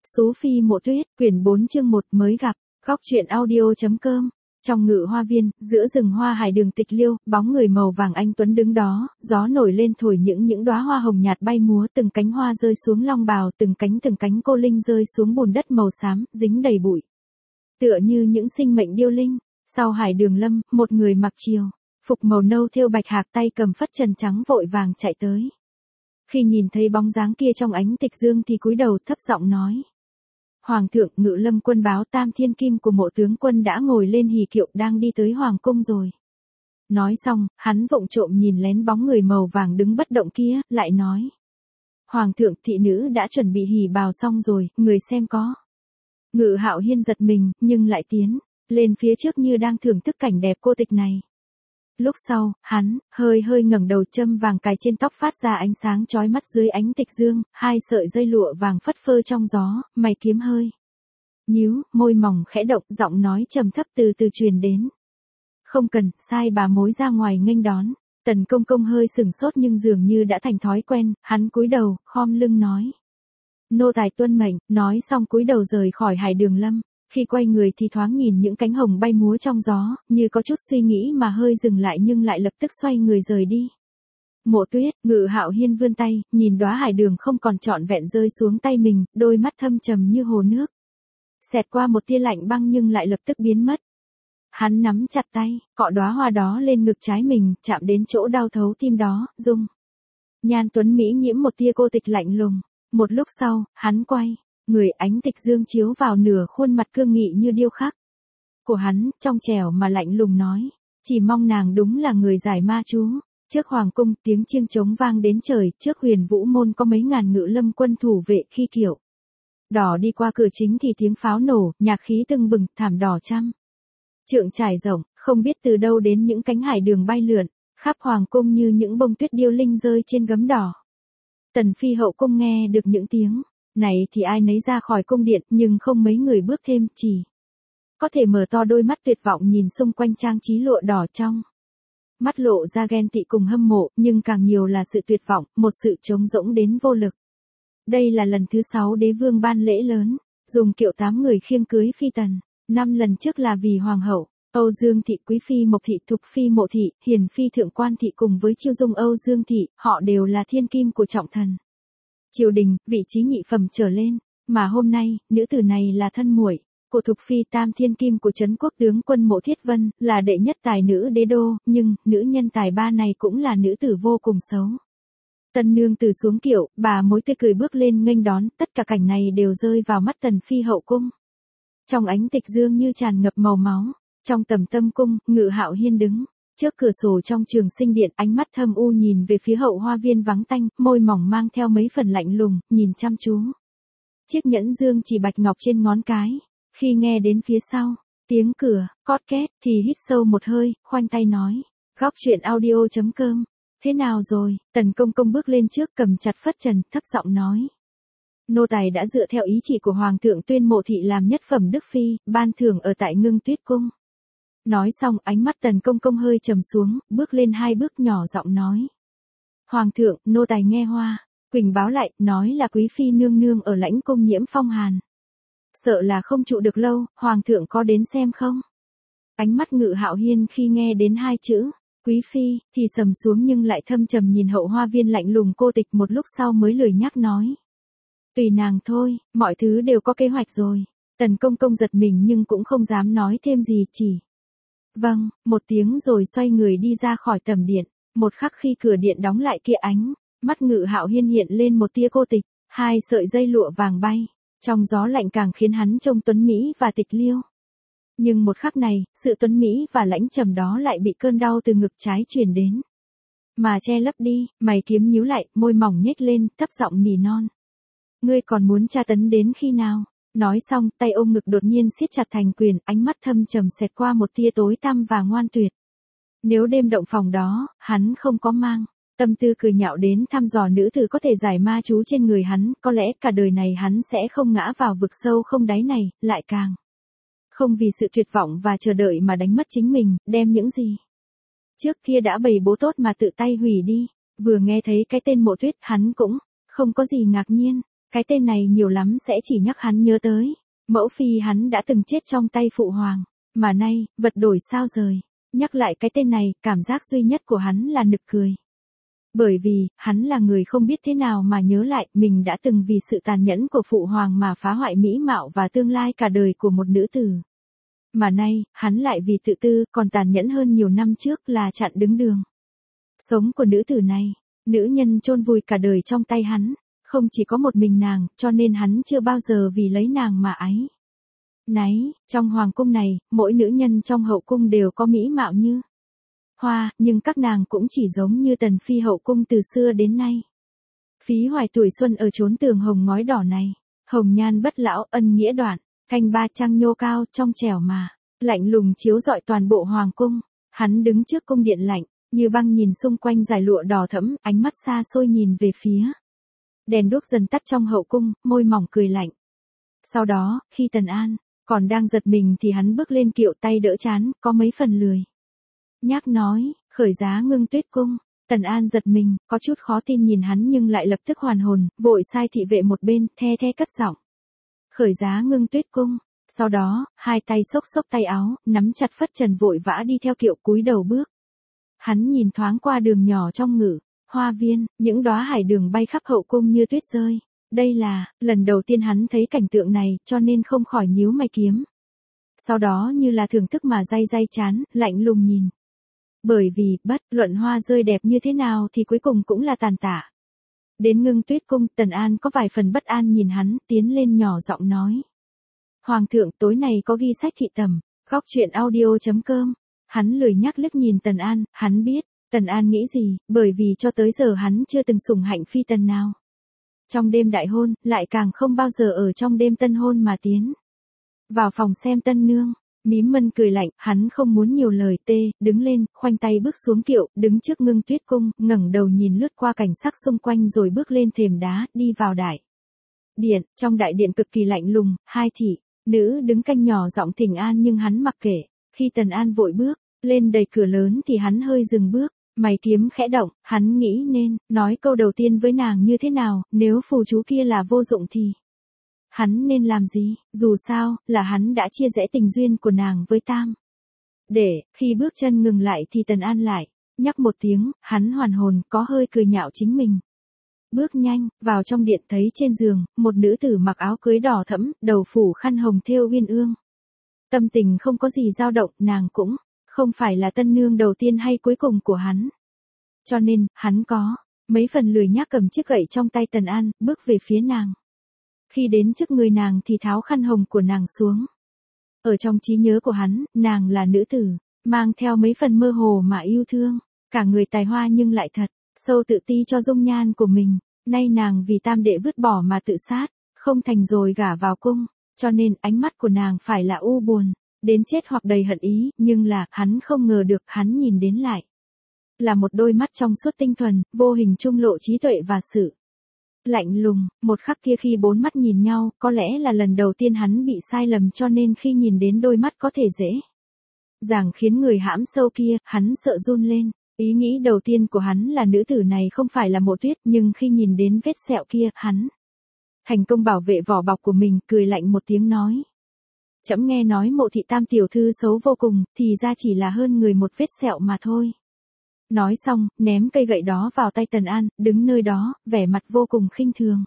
Sú Phi Mộ Tuyết, quyển 4 chương 1 mới gặp, góc truyện audio.com. Trong ngự hoa viên, giữa rừng hoa hải đường tịch liêu, bóng người màu vàng anh tuấn đứng đó, gió nổi lên thổi những đóa hoa hồng nhạt bay múa, từng cánh hoa rơi xuống long bào, từng cánh cô linh rơi xuống bùn đất màu xám, dính đầy bụi. Tựa như những sinh mệnh điêu linh. Sau hải đường lâm, một người mặc chiều phục màu nâu thêu bạch hạc, tay cầm phất trần trắng vội vàng chạy tới. Khi nhìn thấy bóng dáng kia trong ánh tịch dương thì cúi đầu thấp giọng nói: Hoàng thượng, Ngự Lâm quân báo Tam Thiên Kim của Mộ tướng quân đã ngồi lên hỷ kiệu đang đi tới hoàng cung rồi. Nói xong, hắn vụng trộm nhìn lén bóng người màu vàng đứng bất động kia, lại nói: Hoàng thượng, thị nữ đã chuẩn bị hỷ bào xong rồi, người xem có. Ngự Hạo Hiên giật mình, nhưng lại tiến lên phía trước như đang thưởng thức cảnh đẹp cô tịch này. Lúc sau, hắn hơi ngẩng đầu, châm vàng cài trên tóc phát ra ánh sáng chói mắt dưới ánh tịch dương, hai sợi dây lụa vàng phất phơ trong gió, mày kiếm hơi nhíu, môi mỏng khẽ động, giọng nói trầm thấp từ từ truyền đến: Không cần, sai bà mối ra ngoài nghênh đón. Tần Công Công hơi sừng sốt nhưng dường như đã thành thói quen, hắn cúi đầu, khom lưng nói: Nô tài tuân mệnh. Nói xong cúi đầu rời khỏi hải đường lâm. Khi quay người thì thoáng nhìn những cánh hồng bay múa trong gió, như có chút suy nghĩ mà hơi dừng lại nhưng lại lập tức xoay người rời đi. Mộ Tuyết, Ngự Hạo Hiên vươn tay, nhìn đóa hải đường không còn trọn vẹn rơi xuống tay mình, đôi mắt thâm trầm như hồ nước. Xẹt qua một tia lạnh băng nhưng lại lập tức biến mất. Hắn nắm chặt tay, cọ đóa hoa đó lên ngực trái mình, chạm đến chỗ đau thấu tim đó, dung nhan tuấn mỹ nhiễm một tia cô tịch lạnh lùng. Một lúc sau, hắn quay người, ánh tịch dương chiếu vào nửa khuôn mặt cương nghị như điêu khắc của hắn, trong trẻo mà lạnh lùng nói: Chỉ mong nàng đúng là người giải ma chú. Trước hoàng cung, tiếng chiêng trống vang đến trời, trước Huyền Vũ môn có mấy ngàn Ngự Lâm quân thủ vệ. Khi kiệu đỏ đi qua cửa chính thì tiếng pháo nổ, nhạc khí tưng bừng, thảm đỏ trăm trượng trải rộng, không biết từ đâu đến những cánh hải đường bay lượn khắp hoàng cung như những bông tuyết điêu linh rơi trên gấm đỏ. Tần phi hậu cung nghe được những tiếng này thì ai nấy ra khỏi cung điện, nhưng không mấy người bước thêm, chỉ có thể mở to đôi mắt tuyệt vọng nhìn xung quanh trang trí lụa đỏ, trong mắt lộ ra ghen tị cùng hâm mộ, nhưng càng nhiều là sự tuyệt vọng, một sự trống rỗng đến vô lực. Đây là lần thứ 6 đế vương ban lễ lớn, dùng kiệu 8 người khiêng cưới phi tần. 5 lần trước là vì hoàng hậu Âu Dương thị, Quý phi Mộc thị, Thục phi Mộ thị, Hiền phi Thượng quan thị cùng với Chiêu Dung Âu Dương thị, họ đều là thiên kim của trọng thần triều đình, vị trí nhị phẩm trở lên, mà hôm nay, nữ tử này là thân muội của Thục phi Tam Thiên Kim của Trấn Quốc tướng quân Mộ Thiết Vân, là đệ nhất tài nữ đế đô, nhưng nữ nhân tài ba này cũng là nữ tử vô cùng xấu. Tân nương từ xuống kiệu, bà mối tươi cười bước lên nghênh đón, tất cả cảnh này đều rơi vào mắt Tần phi hậu cung. Trong ánh tịch dương như tràn ngập màu máu, trong tầm tâm cung, Ngự Hạo Hiên đứng trước cửa sổ trong Trường Sinh điện, ánh mắt thâm u nhìn về phía hậu hoa viên vắng tanh, môi mỏng mang theo mấy phần lạnh lùng, nhìn chăm chú chiếc nhẫn dương chỉ bạch ngọc trên ngón cái. Khi nghe đến phía sau tiếng cửa cót két thì hít sâu một hơi, khoanh tay nói: Góc truyện audio.com. Thế nào rồi? Tần Công Công bước lên trước, cầm chặt phất trần, thấp giọng nói: Nô tài đã dựa theo ý chỉ của hoàng thượng tuyên Mộ thị làm nhất phẩm đức phi, ban thưởng ở tại Ngưng Tuyết cung. Nói xong, ánh mắt Tần Công Công hơi trầm xuống, bước lên 2 bước, nhỏ giọng nói: Hoàng thượng, nô tài nghe Hoa Quỳnh báo lại, nói là quý phi nương nương ở lãnh cung nhiễm phong hàn, sợ là không trụ được lâu, hoàng thượng có đến xem không? Ánh mắt Ngự Hạo Hiên khi nghe đến 2 chữ quý phi thì sầm xuống, nhưng lại thâm trầm nhìn hậu hoa viên lạnh lùng cô tịch, một lúc sau mới lười nhắc nói: Tùy nàng thôi, mọi thứ đều có kế hoạch rồi. Tần Công Công giật mình nhưng cũng không dám nói thêm gì, chỉ vâng một tiếng rồi xoay người đi ra khỏi tầm điện. Một khắc khi cửa điện đóng lại kia, ánh mắt Ngự Hạo Hiên hiện lên một tia cô tịch, 2 sợi dây lụa vàng bay trong gió lạnh càng khiến hắn trông tuấn mỹ và tịch liêu. Nhưng một khắc này, sự tuấn mỹ và lãnh trầm đó lại bị cơn đau từ ngực trái truyền đến mà che lấp đi. Mày kiếm nhíu lại, môi mỏng nhếch lên, thấp giọng nỉ non: Ngươi còn muốn tra tấn đến khi nào? Nói xong, tay ôm ngực đột nhiên siết chặt thành quyền, ánh mắt thâm trầm xẹt qua một tia tối tăm và ngoan tuyệt. Nếu đêm động phòng đó, hắn không có mang tâm tư cười nhạo đến thăm dò nữ tử có thể giải ma chú trên người hắn, có lẽ cả đời này hắn sẽ không ngã vào vực sâu không đáy này, lại càng không vì sự tuyệt vọng và chờ đợi mà đánh mất chính mình, đem những gì trước kia đã bày bố tốt mà tự tay hủy đi. Vừa nghe thấy cái tên Mộ Tuyết, hắn cũng không có gì ngạc nhiên. Cái tên này nhiều lắm sẽ chỉ nhắc hắn nhớ tới. Mẫu phi hắn đã từng chết trong tay phụ hoàng. Mà nay, vật đổi sao rời. Nhắc lại cái tên này, cảm giác duy nhất của hắn là nực cười. Bởi vì, hắn là người không biết thế nào mà nhớ lại mình đã từng vì sự tàn nhẫn của phụ hoàng mà phá hoại mỹ mạo và tương lai cả đời của một nữ tử. Mà nay, hắn lại vì tự tư còn tàn nhẫn hơn nhiều năm trước là chặn đứng đường sống của nữ tử này. Nữ nhân chôn vùi cả đời trong tay hắn. Không chỉ có một mình nàng, cho nên hắn chưa bao giờ vì lấy nàng mà áy náy. Trong hoàng cung này, mỗi nữ nhân trong hậu cung đều có mỹ mạo như hoa, nhưng các nàng cũng chỉ giống như tần phi hậu cung từ xưa đến nay. Phí hoài tuổi xuân ở chốn tường hồng ngói đỏ này, hồng nhan bất lão, ân nghĩa đoạn, canh ba trăng nhô cao trong trẻo mà, lạnh lùng chiếu rọi toàn bộ hoàng cung. Hắn đứng trước cung điện lạnh, như băng nhìn xung quanh dải lụa đỏ thẫm, ánh mắt xa xôi nhìn về phía đèn đuốc dần tắt trong hậu cung, môi mỏng cười lạnh. Sau đó, khi Tần An còn đang giật mình thì hắn bước lên kiệu, tay đỡ trán, có mấy phần lười nhác nói, khởi giá Ngưng Tuyết cung. Tần An giật mình, có chút khó tin nhìn hắn nhưng lại lập tức hoàn hồn, vội sai thị vệ một bên, the cất giọng. Khởi giá Ngưng Tuyết cung. Sau đó, hai tay xốc tay áo, nắm chặt phất trần vội vã đi theo kiệu cúi đầu bước. Hắn nhìn thoáng qua đường nhỏ trong ngự hoa viên, những đóa hải đường bay khắp hậu cung như tuyết rơi. Đây là lần đầu tiên hắn thấy cảnh tượng này, cho nên không khỏi nhíu mày kiếm. Sau đó như là thưởng thức mà day chán, lạnh lùng nhìn. Bởi vì, bất luận hoa rơi đẹp như thế nào thì cuối cùng cũng là tàn tạ. Đến Ngưng Tuyết cung, Tần An có vài phần bất an nhìn hắn, tiến lên nhỏ giọng nói. Hoàng thượng, tối nay có ghi sách thị tầm, góc truyện audio.com. Hắn lười nhắc liếc nhìn Tần An, hắn biết, Tần An nghĩ gì, bởi vì cho tới giờ hắn chưa từng sủng hạnh phi tần nào. Trong đêm đại hôn, lại càng không bao giờ ở trong đêm tân hôn mà tiến vào phòng xem tân nương. Mím mân cười lạnh, hắn không muốn nhiều lời, đứng lên, khoanh tay bước xuống kiệu, đứng trước Ngưng Tuyết cung, ngẩng đầu nhìn lướt qua cảnh sắc xung quanh rồi bước lên thềm đá, đi vào đại điện. Trong đại điện cực kỳ lạnh lùng, hai thị nữ đứng canh nhỏ giọng thỉnh an nhưng hắn mặc kệ. Khi Tần An vội bước lên đầy cửa lớn thì hắn hơi dừng bước, mày kiếm khẽ động, hắn nghĩ nên nói câu đầu tiên với nàng như thế nào, nếu phù chú kia là vô dụng thì hắn nên làm gì, dù sao, là hắn đã chia rẽ tình duyên của nàng với Tam Để. Khi bước chân ngừng lại thì Tần An lại nhắc một tiếng, hắn hoàn hồn, có hơi cười nhạo chính mình. Bước nhanh vào trong điện, thấy trên giường một nữ tử mặc áo cưới đỏ thẫm, đầu phủ khăn hồng thêu uyên ương. Tâm tình không có gì dao động, nàng cũng không phải là tân nương đầu tiên hay cuối cùng của hắn. Cho nên, hắn có mấy phần lười nhác cầm chiếc gậy trong tay Tần An, bước về phía nàng. Khi đến trước người nàng thì tháo khăn hồng của nàng xuống. Ở trong trí nhớ của hắn, nàng là nữ tử, mang theo mấy phần mơ hồ mà yêu thương, cả người tài hoa nhưng lại thật sâu tự ti cho dung nhan của mình. Nay nàng vì Tam Đệ vứt bỏ mà tự sát, không thành rồi gả vào cung, cho nên ánh mắt của nàng phải là u buồn đến chết hoặc đầy hận ý, nhưng là, hắn không ngờ được, hắn nhìn đến lại là một đôi mắt trong suốt tinh thuần, vô hình trung lộ trí tuệ và sự lạnh lùng. Một khắc kia khi bốn mắt nhìn nhau, có lẽ là lần đầu tiên hắn bị sai lầm, cho nên khi nhìn đến đôi mắt có thể dễ dàng khiến người hãm sâu kia, hắn sợ run lên. Ý nghĩ đầu tiên của hắn là nữ tử này không phải là Mộ Tuyết, nhưng khi nhìn đến vết sẹo kia, hắn thành công bảo vệ vỏ bọc của mình, cười lạnh một tiếng nói. Trẫm nghe nói Mộ thị Tam tiểu thư xấu vô cùng, thì ra chỉ là hơn người một vết sẹo mà thôi. Nói xong, ném cây gậy đó vào tay Tần An, đứng nơi đó, vẻ mặt vô cùng khinh thường.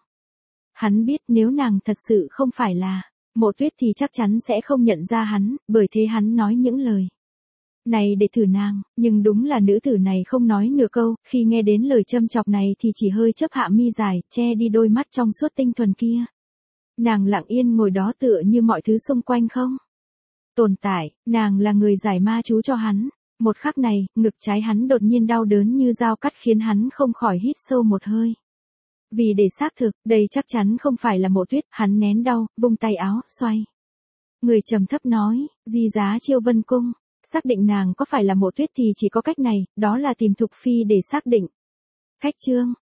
Hắn biết nếu nàng thật sự không phải là Mộ Tuyết thì chắc chắn sẽ không nhận ra hắn, bởi thế hắn nói những lời này để thử nàng, nhưng đúng là nữ tử này không nói nửa câu, khi nghe đến lời châm chọc này thì chỉ hơi chớp hạ mi dài, che đi đôi mắt trong suốt tinh thuần kia. Nàng lặng yên ngồi đó tựa như mọi thứ xung quanh không tồn tại, nàng là người giải ma chú cho hắn. Một khắc này, ngực trái hắn đột nhiên đau đớn như dao cắt khiến hắn không khỏi hít sâu một hơi. Vì để xác thực, đây chắc chắn không phải là Mộ Tuyết, hắn nén đau, vung tay áo, xoay người trầm thấp nói, di giá Chiêu Vân cung. Xác định nàng có phải là Mộ Tuyết thì chỉ có cách này, đó là tìm Thục Phi để xác định. Khách chương.